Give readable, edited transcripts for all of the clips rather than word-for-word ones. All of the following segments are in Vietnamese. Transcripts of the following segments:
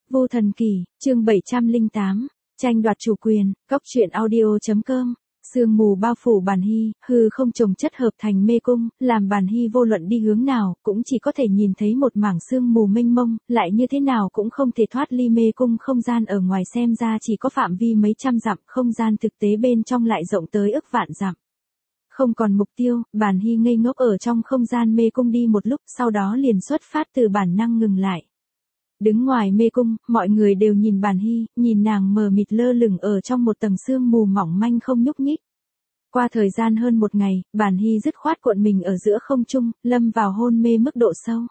Vô Thần Kỳ, chương 708, tranh đoạt chủ quyền, góc truyện audio.com. Sương mù bao phủ Bàn Hy, hư không chồng chất hợp thành mê cung, làm Bàn Hy vô luận đi hướng nào, cũng chỉ có thể nhìn thấy một mảng sương mù mênh mông, lại như thế nào cũng không thể thoát ly mê cung. Không gian ở ngoài xem ra chỉ có phạm vi mấy trăm dặm, không gian thực tế bên trong lại rộng tới ức vạn dặm. Không còn mục tiêu, Bàn Hy ngây ngốc ở trong không gian mê cung đi một lúc, sau đó liền xuất phát từ bản năng ngừng lại. Đứng ngoài mê cung, mọi người đều nhìn Bàn Hy, nhìn nàng mờ mịt lơ lửng ở trong một tầng sương mù mỏng manh không nhúc nhích. Qua thời gian hơn một ngày, Bàn Hy dứt khoát cuộn mình ở giữa không trung, lâm vào hôn mê mức độ sâu.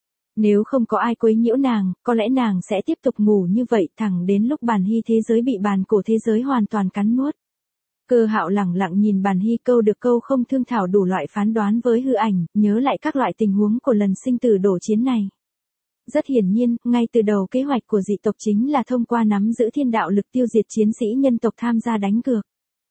Nếu không có ai quấy nhiễu nàng, có lẽ nàng sẽ tiếp tục ngủ như vậy thẳng đến lúc Bàn Hy thế giới bị bàn cổ thế giới hoàn toàn cắn nuốt. Cơ Hạo lẳng lặng nhìn Bàn Hy câu được câu không thương thảo đủ loại phán đoán với hư ảnh, nhớ lại các loại tình huống của lần sinh tử đổ chiến này. Rất hiển nhiên, ngay từ đầu kế hoạch của dị tộc chính là thông qua nắm giữ thiên đạo lực tiêu diệt chiến sĩ nhân tộc tham gia đánh cược.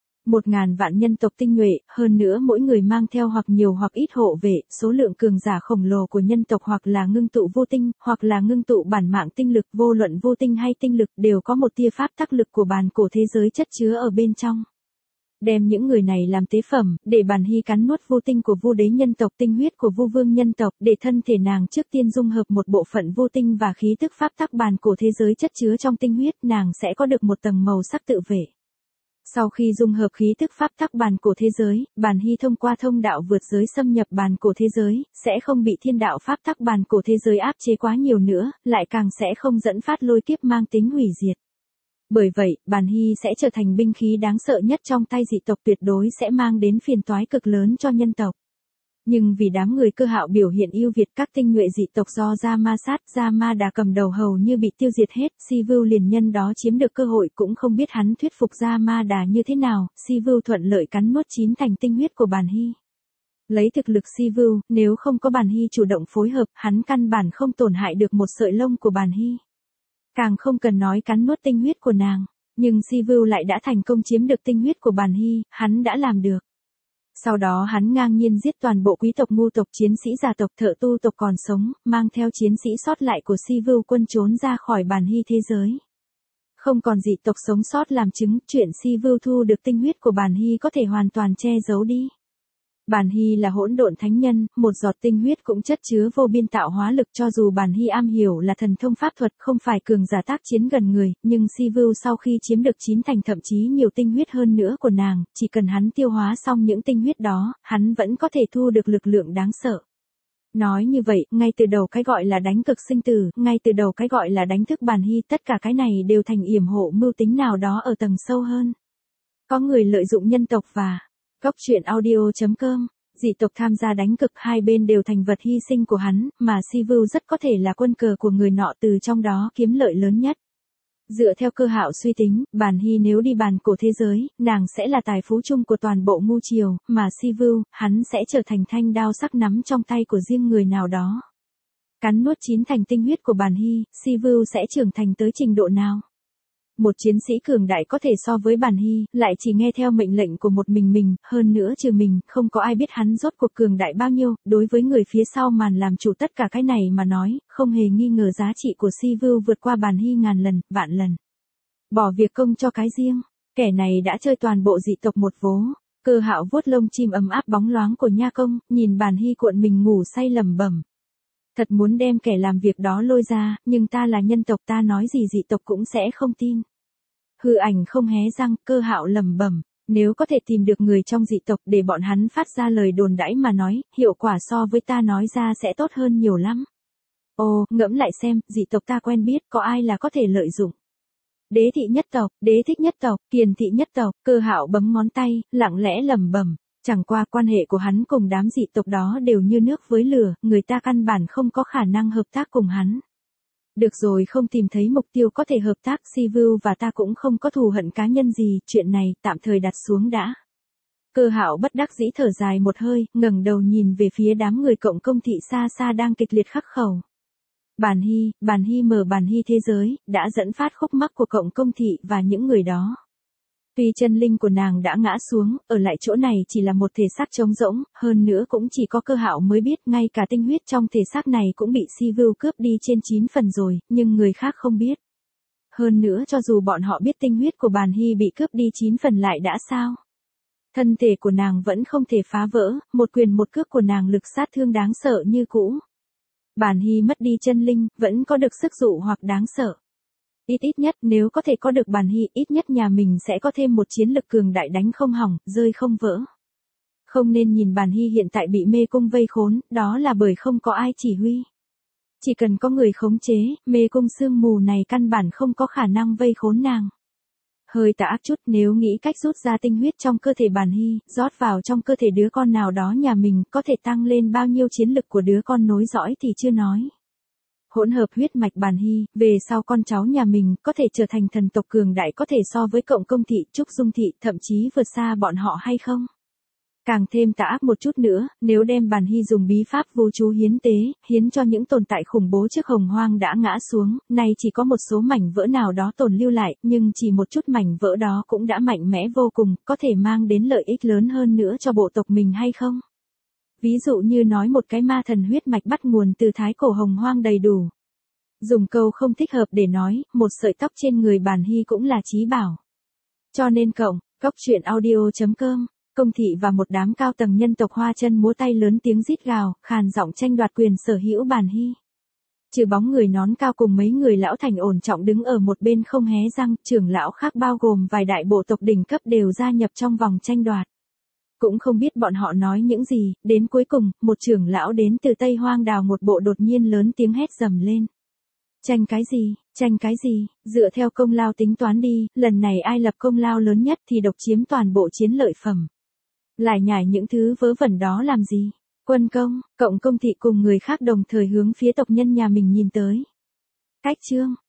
1000 vạn nhân tộc tinh nhuệ, hơn nữa mỗi người mang theo hoặc nhiều hoặc ít hộ vệ, số lượng cường giả khổng lồ của nhân tộc hoặc là ngưng tụ vô tinh, hoặc là ngưng tụ bản mạng tinh lực, vô luận vô tinh hay tinh lực đều có một tia pháp tắc lực của bàn cổ thế giới chất chứa ở bên trong. Đem những người này làm tế phẩm, để Bàn Hy cắn nuốt vô tinh của vô đế nhân tộc, tinh huyết của vô vương nhân tộc, để thân thể nàng trước tiên dung hợp một bộ phận vô tinh và khí tức pháp tắc bàn cổ thế giới chất chứa trong tinh huyết, nàng sẽ có được một tầng màu sắc tự vệ. Sau khi dung hợp khí tức pháp tắc bàn cổ thế giới, Bàn Hy thông qua thông đạo vượt giới xâm nhập bàn cổ thế giới, sẽ không bị thiên đạo pháp tắc bàn cổ thế giới áp chế quá nhiều nữa, lại càng sẽ không dẫn phát lôi kiếp mang tính hủy diệt. Bởi vậy, Bàn Hy sẽ trở thành binh khí đáng sợ nhất trong tay dị tộc, tuyệt đối sẽ mang đến phiền toái cực lớn cho nhân tộc. Nhưng vì đám người Cơ Hạo biểu hiện ưu việt, các tinh nhuệ dị tộc do Gia-ma-đà cầm đầu hầu như bị tiêu diệt hết, Si-vu liền nhân đó chiếm được cơ hội, cũng không biết hắn thuyết phục Gia-ma-đà như thế nào, Si-vu thuận lợi cắn nuốt 9 thành tinh huyết của Bàn Hy. Lấy thực lực Si-vu, nếu không có Bàn Hy chủ động phối hợp, hắn căn bản không tổn hại được một sợi lông của Bàn Hy. Càng không cần nói cắn nuốt tinh huyết của nàng, nhưng Si-vu lại đã thành công chiếm được tinh huyết của Bàn Hy, hắn đã làm được. Sau đó hắn ngang nhiên giết toàn bộ quý tộc, ngu tộc, chiến sĩ già tộc, thợ tu tộc còn sống, mang theo chiến sĩ sót lại của Si-vu quân trốn ra khỏi Bàn Hy thế giới. Không còn dị tộc sống sót làm chứng, chuyện Si-vu thu được tinh huyết của Bàn Hy có thể hoàn toàn che giấu đi. Bàn Hy là hỗn độn thánh nhân, một giọt tinh huyết cũng chất chứa vô biên tạo hóa lực, cho dù Bàn Hy am hiểu là thần thông pháp thuật, không phải cường giả tác chiến gần người, nhưng Si-vu sau khi chiếm được 9 thành thậm chí nhiều tinh huyết hơn nữa của nàng, chỉ cần hắn tiêu hóa xong những tinh huyết đó, hắn vẫn có thể thu được lực lượng đáng sợ. Nói như vậy, ngay từ đầu cái gọi là đánh cực sinh tử, ngay từ đầu cái gọi là đánh thức Bàn Hy, tất cả cái này đều thành yểm hộ mưu tính nào đó ở tầng sâu hơn. Có người lợi dụng nhân tộc và góc truyện audio.com, dị tộc tham gia đánh cực, hai bên đều thành vật hy sinh của hắn, mà Si-vu rất có thể là quân cờ của người nọ, từ trong đó kiếm lợi lớn nhất. Dựa theo Cơ Hạo suy tính, Bàn Hy nếu đi bàn cổ thế giới, nàng sẽ là tài phú chung của toàn bộ ngu triều, mà Si-vu, hắn sẽ trở thành thanh đao sắc nắm trong tay của riêng người nào đó. Cắn nuốt 9 thành tinh huyết của Bàn Hy, Si-vu sẽ trưởng thành tới trình độ nào? Một chiến sĩ cường đại có thể so với Bàn Hy, lại chỉ nghe theo mệnh lệnh của một mình, hơn nữa trừ mình, không có ai biết hắn rốt cuộc cường đại bao nhiêu. Đối với người phía sau màn làm chủ tất cả cái này mà nói, không hề nghi ngờ giá trị của Si-vu vượt qua Bàn Hy ngàn lần, vạn lần. Bỏ việc công cho cái riêng, kẻ này đã chơi toàn bộ dị tộc một vố. Cơ Hạo vuốt lông chim ấm áp bóng loáng của nha công, nhìn Bàn Hy cuộn mình ngủ say lẩm bẩm. Thật muốn đem kẻ làm việc đó lôi ra, nhưng ta là nhân tộc, ta nói gì dị tộc cũng sẽ không tin. Hư ảnh không hé răng, Cơ Hạo lẩm bẩm, nếu có thể tìm được người trong dị tộc để bọn hắn phát ra lời đồn đãi mà nói, hiệu quả so với ta nói ra sẽ tốt hơn nhiều lắm. Ồ, ngẫm lại xem, dị tộc ta quen biết, có ai là có thể lợi dụng. Đế thị nhất tộc, Đế thích nhất tộc, Kiền thị nhất tộc. Cơ Hạo bấm ngón tay, lặng lẽ lẩm bẩm. Chẳng qua quan hệ của hắn cùng đám dị tộc đó đều như nước với lửa, người ta căn bản không có khả năng hợp tác cùng hắn. Được rồi, không tìm thấy mục tiêu có thể hợp tác, Si-vu và ta cũng không có thù hận cá nhân gì, chuyện này tạm thời đặt xuống đã. Cơ Hạo bất đắc dĩ thở dài một hơi, ngẩng đầu nhìn về phía đám người cộng công thị xa xa đang kịch liệt khắc khẩu. Bàn Hy mở Bàn Hy thế giới, đã dẫn phát khúc mắc của cộng công thị và những người đó. Tuy chân linh của nàng đã ngã xuống, ở lại chỗ này chỉ là một thể xác trống rỗng, hơn nữa cũng chỉ có Cơ Hạo mới biết, ngay cả tinh huyết trong thể xác này cũng bị Si-vu cướp đi trên 9 phần rồi, nhưng người khác không biết. Hơn nữa cho dù bọn họ biết tinh huyết của Bàn Hy bị cướp đi 9 phần lại đã sao? Thân thể của nàng vẫn không thể phá vỡ, một quyền một cước của nàng lực sát thương đáng sợ như cũ. Bàn Hy mất đi chân linh, vẫn có được sức dụ hoặc đáng sợ. Ít nhất nếu có thể có được Bàn Hy, ít nhất nhà mình sẽ có thêm một chiến lực cường đại đánh không hỏng, rơi không vỡ. Không nên nhìn Bàn Hy hiện tại bị mê cung vây khốn, đó là bởi không có ai chỉ huy. Chỉ cần có người khống chế, mê cung sương mù này căn bản không có khả năng vây khốn nàng. Hơi tà ác chút, nếu nghĩ cách rút ra tinh huyết trong cơ thể Bàn Hy, rót vào trong cơ thể đứa con nào đó nhà mình, có thể tăng lên bao nhiêu chiến lực của đứa con nối dõi thì chưa nói. Hỗn hợp huyết mạch Bàn Hy, về sau con cháu nhà mình, có thể trở thành thần tộc cường đại, có thể so với Cộng Công thị, Trúc Dung thị, thậm chí vượt xa bọn họ hay không? Càng thêm tà ác một chút nữa, nếu đem Bàn Hy dùng bí pháp vô chú hiến tế, hiến cho những tồn tại khủng bố trước Hồng Hoang đã ngã xuống, nay chỉ có một số mảnh vỡ nào đó tồn lưu lại, nhưng chỉ một chút mảnh vỡ đó cũng đã mạnh mẽ vô cùng, có thể mang đến lợi ích lớn hơn nữa cho bộ tộc mình hay không? Ví dụ như nói một cái ma thần huyết mạch bắt nguồn từ thái cổ Hồng Hoang đầy đủ. Dùng câu không thích hợp để nói, một sợi tóc trên người Bàn Hy cũng là chí bảo. Cho nên cóc.audio.com Công thị và một đám cao tầng nhân tộc Hoa Chân múa tay lớn tiếng rít gào, khàn giọng tranh đoạt quyền sở hữu Bàn Hy. Trừ bóng người nón cao cùng mấy người lão thành ổn trọng đứng ở một bên không hé răng, trưởng lão khác bao gồm vài đại bộ tộc đỉnh cấp đều gia nhập trong vòng tranh đoạt. Cũng không biết bọn họ nói những gì, đến cuối cùng, một trưởng lão đến từ Tây Hoang đào một bộ đột nhiên lớn tiếng hét dầm lên. Tranh cái gì, tranh cái gì, dựa theo công lao tính toán đi, lần này ai lập công lao lớn nhất thì độc chiếm toàn bộ chiến lợi phẩm. Lại nhải những thứ vớ vẩn đó làm gì? Quân Công, Cộng Công thị cùng người khác đồng thời hướng phía tộc nhân nhà mình nhìn tới. Cách chương